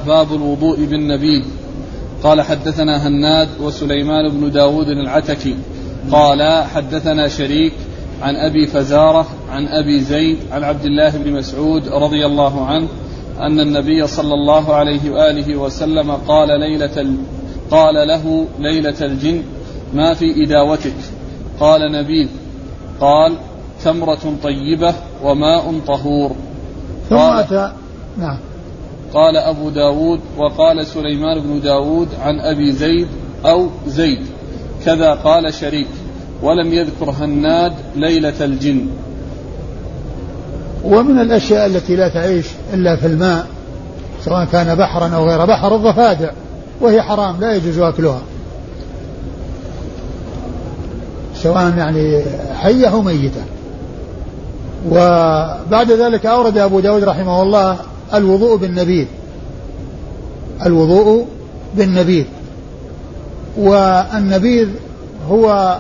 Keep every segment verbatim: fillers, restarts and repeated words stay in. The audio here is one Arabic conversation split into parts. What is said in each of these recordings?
باب الوضوء بالنبيذ. قال حدثنا هناد وسليمان بن داود العتكي قال حدثنا شريك عن أبي فزارة عن أبي زيد عن عبد الله بن مسعود رضي الله عنه أن النبي صلى الله عليه وآله وسلم قال ليلة ال... قال له ليلة الجن ما في إداوتك؟ قال نبيذ. قال تمرة طيبة وماء طهور. قال, نعم. قال أبو داود وقال سليمان بن داود عن أبي زيد أو زيد كذا قال شريك ولم يذكر هناد ليلة الجن. ومن الأشياء التي لا تعيش إلا في الماء سواء كان بحرا أو غير بحر الضفادع، وهي حرام لا يجوز أكلها سواء يعني حية أو ميتة. وبعد ذلك أورد أبو داود رحمه الله الوضوء بالنبيذ، الوضوء بالنبيذ. والنبيذ هو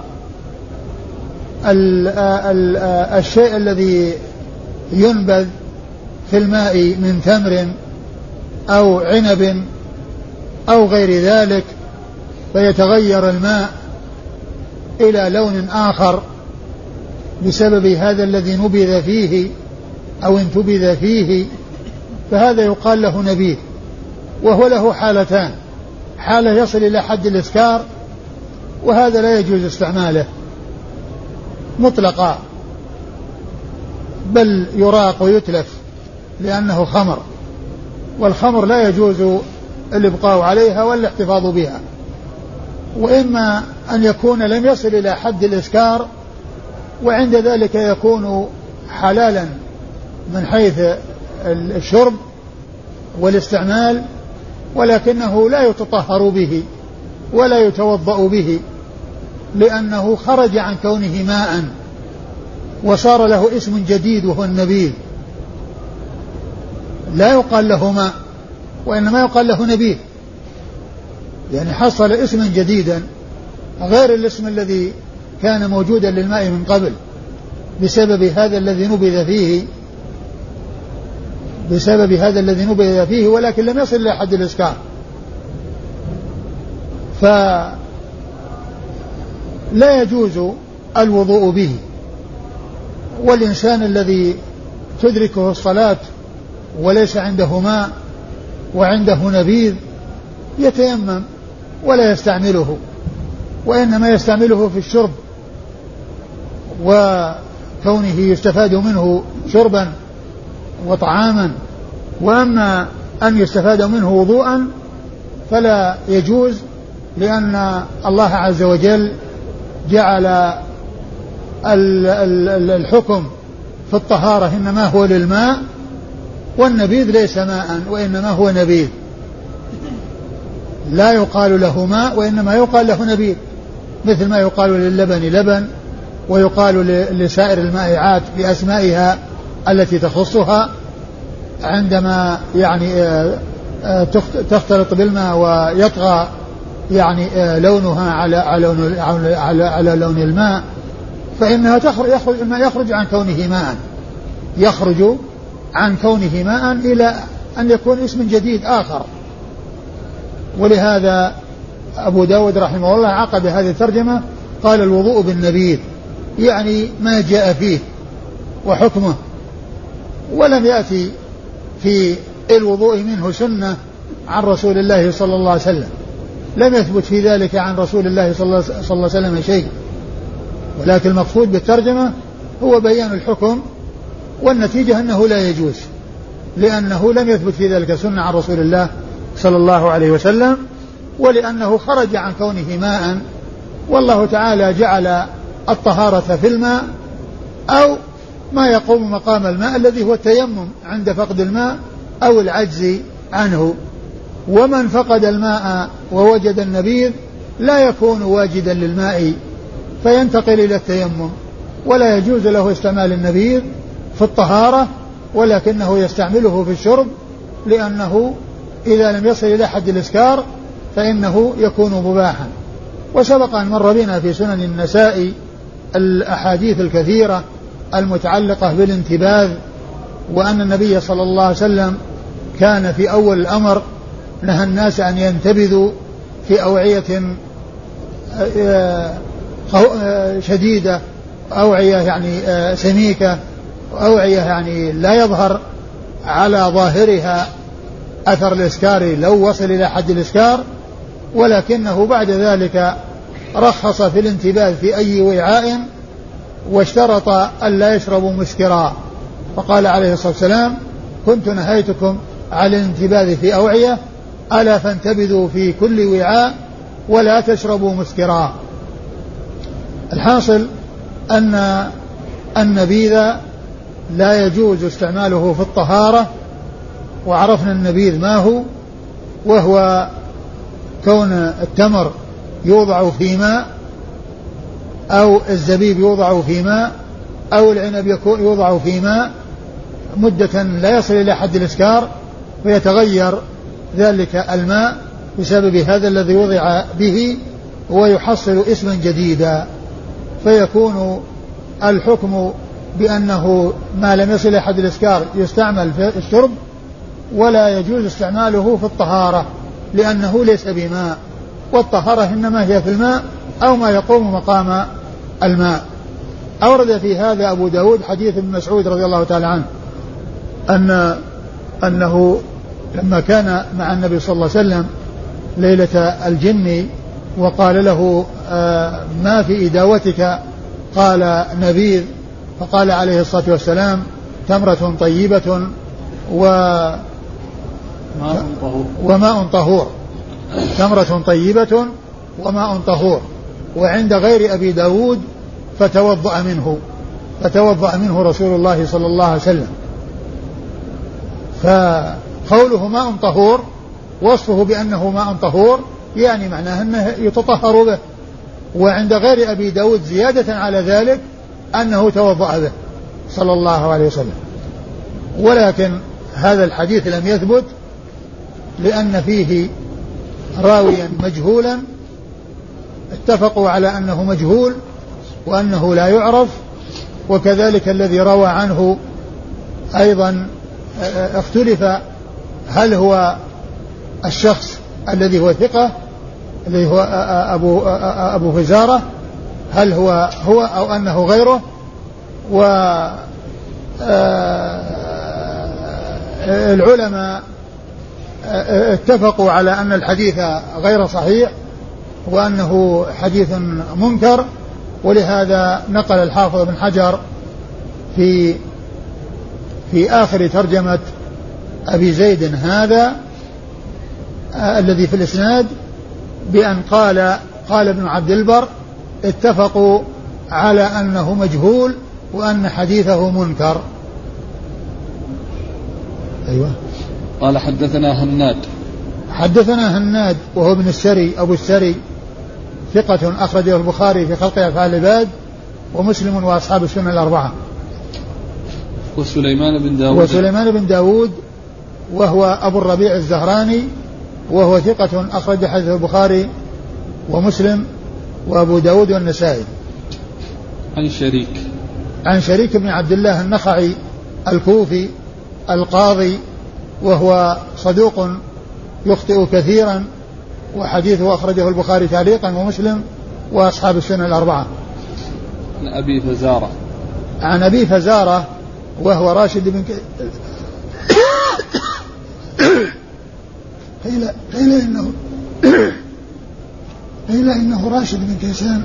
ال ال الشيء الذي ينبذ في الماء من تمر أو عنب أو غير ذلك، فيتغير الماء إلى لون آخر بسبب هذا الذي نبذ فيه أو انتبذ فيه، فهذا يقال له نبيذ. وهو له حالتان: حالة يصل إلى حد الإسكار، وهذا لا يجوز استعماله مطلقا بل يراق ويتلف لأنه خمر، والخمر لا يجوز الإبقاء عليها والاحتفاظ بها. وإما أن يكون لم يصل إلى حد الإسكار وعند ذلك يكون حلالا من حيث الشرب والاستعمال، ولكنه لا يتطهر به ولا يتوضأ به لأنه خرج عن كونه ماء وصار له اسم جديد وهو النبيذ. لا يقال له ماء وإنما يقال له نبيذ، يعني حصل اسما جديدا غير الاسم الذي كان موجودا للماء من قبل بسبب هذا الذي نبذ فيه بسبب هذا الذي نبذ فيه ولكن لم يصل إلى حد الإسكار. فلا يجوز الوضوء به. والإنسان الذي تدركه الصلاة وليس عنده ماء وعنده نبيذ يتيمم ولا يستعمله، وإنما يستعمله في الشرب وكونه يستفاد منه شربا وطعاما. وأما أن يستفاد منه وضوءا فلا يجوز، لأن الله عز وجل جعل الحكم في الطهارة إنما هو للماء، والنبيذ ليس ماء وإنما هو نبيذ، لا يقال له ماء وإنما يقال له نبيذ، مثل ما يقال للبن لبن ويقال لسائر المائعات بأسمائها التي تخصها عندما يعني تختلط بالماء ويطغى يعني لونها على على على, على لون الماء، فإنها تخرج يخرج الماء يخرج عن كونه ماء يخرج عن كونه ماء إلى أن يكون اسم جديد آخر. ولهذا أبو داود رحمه الله عقد هذه الترجمة قال الوضوء بالنبيذ، يعني ما جاء فيه وحكمه. ولم يأتي في الوضوء منه سنة عن رسول الله صلى الله عليه وسلم، لم يثبت في ذلك عن رسول الله صلى الله عليه وسلم شيء، ولكن المقصود بالترجمة هو بيان الحكم، والنتيجة أنه لا يجوز لأنه لم يثبت في ذلك سنة عن رسول الله صلى الله عليه وسلم، ولأنه خرج عن كونه ماء، والله تعالى جعل الطهارة في الماء أو ما يقوم مقام الماء الذي هو التيمم عند فقد الماء أو العجز عنه. ومن فقد الماء ووجد النبيذ لا يكون واجدا للماء فينتقل إلى التيمم، ولا يجوز له استعمال النبيذ في الطهارة، ولكنه يستعمله في الشرب لأنه إذا لم يصل إلى حد الإسكار فإنه يكون مباحا. وسبق أن مر بنا في سنن النسائي الأحاديث الكثيرة المتعلقة بالانتباذ، وأن النبي صلى الله عليه وسلم كان في أول الأمر نهى الناس أن ينتبذوا في أوعية شديدة، أوعية يعني سميكة، أوعية يعني لا يظهر على ظاهرها أثر الإسكار لو وصل إلى حد الإسكار، ولكنه بعد ذلك رخص في الانتباذ في أي وعاء، واشترط ألا يشربوا مسكرا، فقال عليه الصلاة والسلام: كنت نهيتكم على الانتباذ في أوعية، ألا فانتبذوا في كل وعاء ولا تشربوا مسكرا. الحاصل أن النبيذ لا يجوز استعماله في الطهارة، وعرفنا النبيذ ما هو، وهو كون التمر يوضع في ماء، أو الزبيب يوضع في ماء، أو العنب يوضع في ماء مدة لا يصل إلى حد الإسكار، فيتغير ذلك الماء بسبب هذا الذي وضع به، ويحصل اسما جديدا، فيكون الحكم بأنه ما لم يصل إلى حد الإسكار يستعمل في الشرب، ولا يجوز استعماله في الطهارة لأنه ليس بماء، والطهارة إنما هي في الماء أو ما يقوم مقام الماء. أورد في هذا أبو داود حديث ابن مسعود رضي الله تعالى عنه أن أنه لما كان مع النبي صلى الله عليه وسلم ليلة الجن وقال له: آه ما في إداوتك؟ قال: نبيذ. فقال عليه الصلاة والسلام: تمرة طيبة و وماء طهور، تمرة طيبة وماء طهور. وعند غير أبي داود: فتوضأ منه، فتوضأ منه رسول الله صلى الله عليه وسلم. فقوله ماء طهور وصفه بأنه ماء طهور يعني معناه أنه يتطهر به، وعند غير أبي داود زيادة على ذلك أنه توضأ به صلى الله عليه وسلم. ولكن هذا الحديث لم يثبت لأن فيه راويا مجهولا، اتفقوا على أنه مجهول وأنه لا يعرف، وكذلك الذي روى عنه أيضا اختلف هل هو الشخص الذي هو ثقة الذي هو أبو, أبو فزارة، هل هو هو أو أنه غيره. والعلماء اتفقوا على أن الحديث غير صحيح وأنه حديث منكر، ولهذا نقل الحافظ بن حجر في في آخر ترجمة أبي زيد هذا الذي في الإسناد بأن قال قال ابن عبد البر: اتفقوا على أنه مجهول وأن حديثه منكر. أيوة. قال: حدثنا هناد. حدثنا هناد وهو ابن السري أبو السري، ثقة أخرجه البخاري في خلق أفعال العباد ومسلم وأصحاب السنن الأربعة. وسليمان بن داود. وسليمان بن داود وهو أبو الربيع الزهراني، وهو ثقة أخرج حديث البخاري ومسلم وأبو داود والنسائي. عن شريك. عن شريك بن عبد الله النخعي الكوفي القاضي، وهو صدوق يخطئ كثيرا، وحديثه أخرجه البخاري تعليقا ومسلم وأصحاب السنن الأربعة. عن أبي فزارة. عن أبي فزارة وهو راشد بن ك... قيل قيل إنه قيل إنه راشد بن كيسان،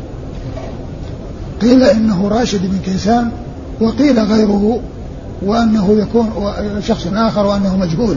قيل إنه راشد بن كيسان، وقيل غيره وأنه يكون شخص آخر وأنه مجهول.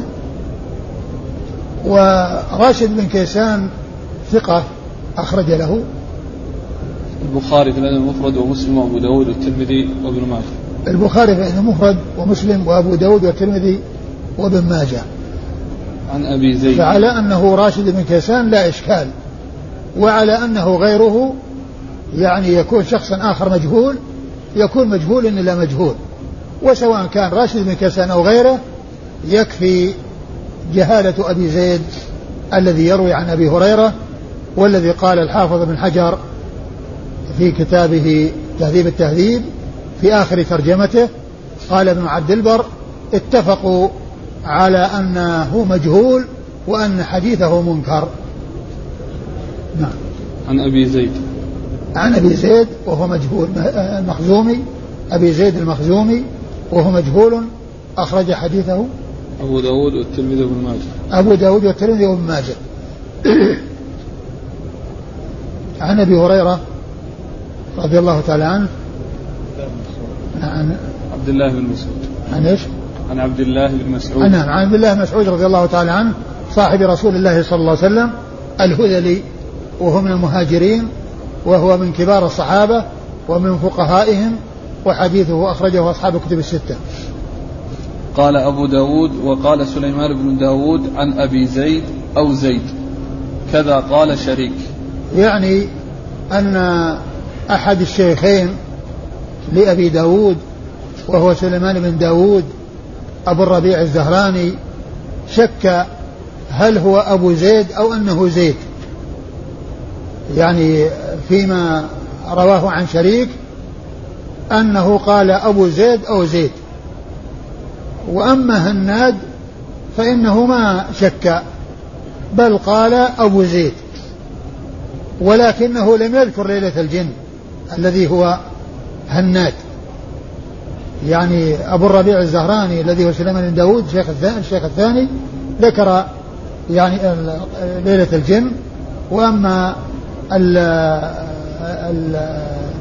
وراشد بن كيسان ثقة أخرج له البخاري في الأدب المفرد ومسلم وأبو داود والترمذي وابن ماجه. البخاري في الأدب المفرد ومسلم وأبو داود والترمذي وابن ماجه. عن أبي زيد. فعلى أنه راشد بن كيسان لا إشكال، وعلى أنه غيره يعني يكون شخصا آخر مجهول، يكون مجهول إلا مجهول، وسواء كان راشد بن كيسان أو غيره يكفي جهالة أبي زيد الذي يروي عن أبي هريرة، والذي قال الحافظ بن حجر في كتابه تهذيب التهذيب في آخر ترجمته قال ابن عبد البر: اتفقوا على أنه مجهول وأن حديثه منكر. نعم. عن أبي زيد عن أبي زيد وهو مجهول المخزومي، أبي زيد المخزومي وهو مجهول، أخرج حديثه أبو داود والترمذي وابن ماجه. أبو داود والترمذي وابن ماجه. عن أبي هريرة رضي الله تعالى عنه عن عبد الله بن مسعود. عن إيش؟ عن عبد الله بن مسعود. نعم، عن عبد الله بن مسعود رضي الله تعالى عنه صاحب رسول الله صلى الله عليه وسلم الهذلي، وهو من المهاجرين، وهو من كبار الصحابة ومن فقهائهم، وحديثه أخرجه أصحاب الكتب الستة. قال أبو داود وقال سليمان بن داود عن أبي زيد أو زيد كذا قال شريك. يعني أن أحد الشيخين لأبي داود وهو سليمان بن داود أبو الربيع الزهراني شك هل هو أبو زيد أو أنه زيد، يعني فيما رواه عن شريك أنه قال أبو زيد أو زيد. وأما هناد فإنه ما شك بل قال أبو زيد، ولكنه لم يذكر ليلة الجن الذي هو هناد. يعني أبو الربيع الزهراني الذي هو سليمان بن داود الشيخ الثاني, الشيخ الثاني ذكر يعني ليلة الجن، وأما ال ال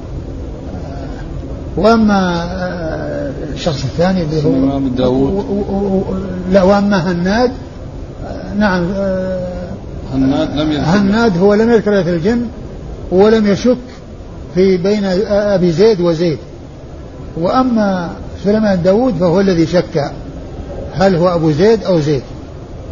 وأما الشخص الثاني اللي هو سليمان بن داود لا وأما هناد نعم هناد لم يذكر هناد هو لم يذكر ليلة الجن ولم يشك في بين أبي زيد وزيد. وأما سليمان بن داود فهو الذي شك هل هو أبو زيد أو زيد.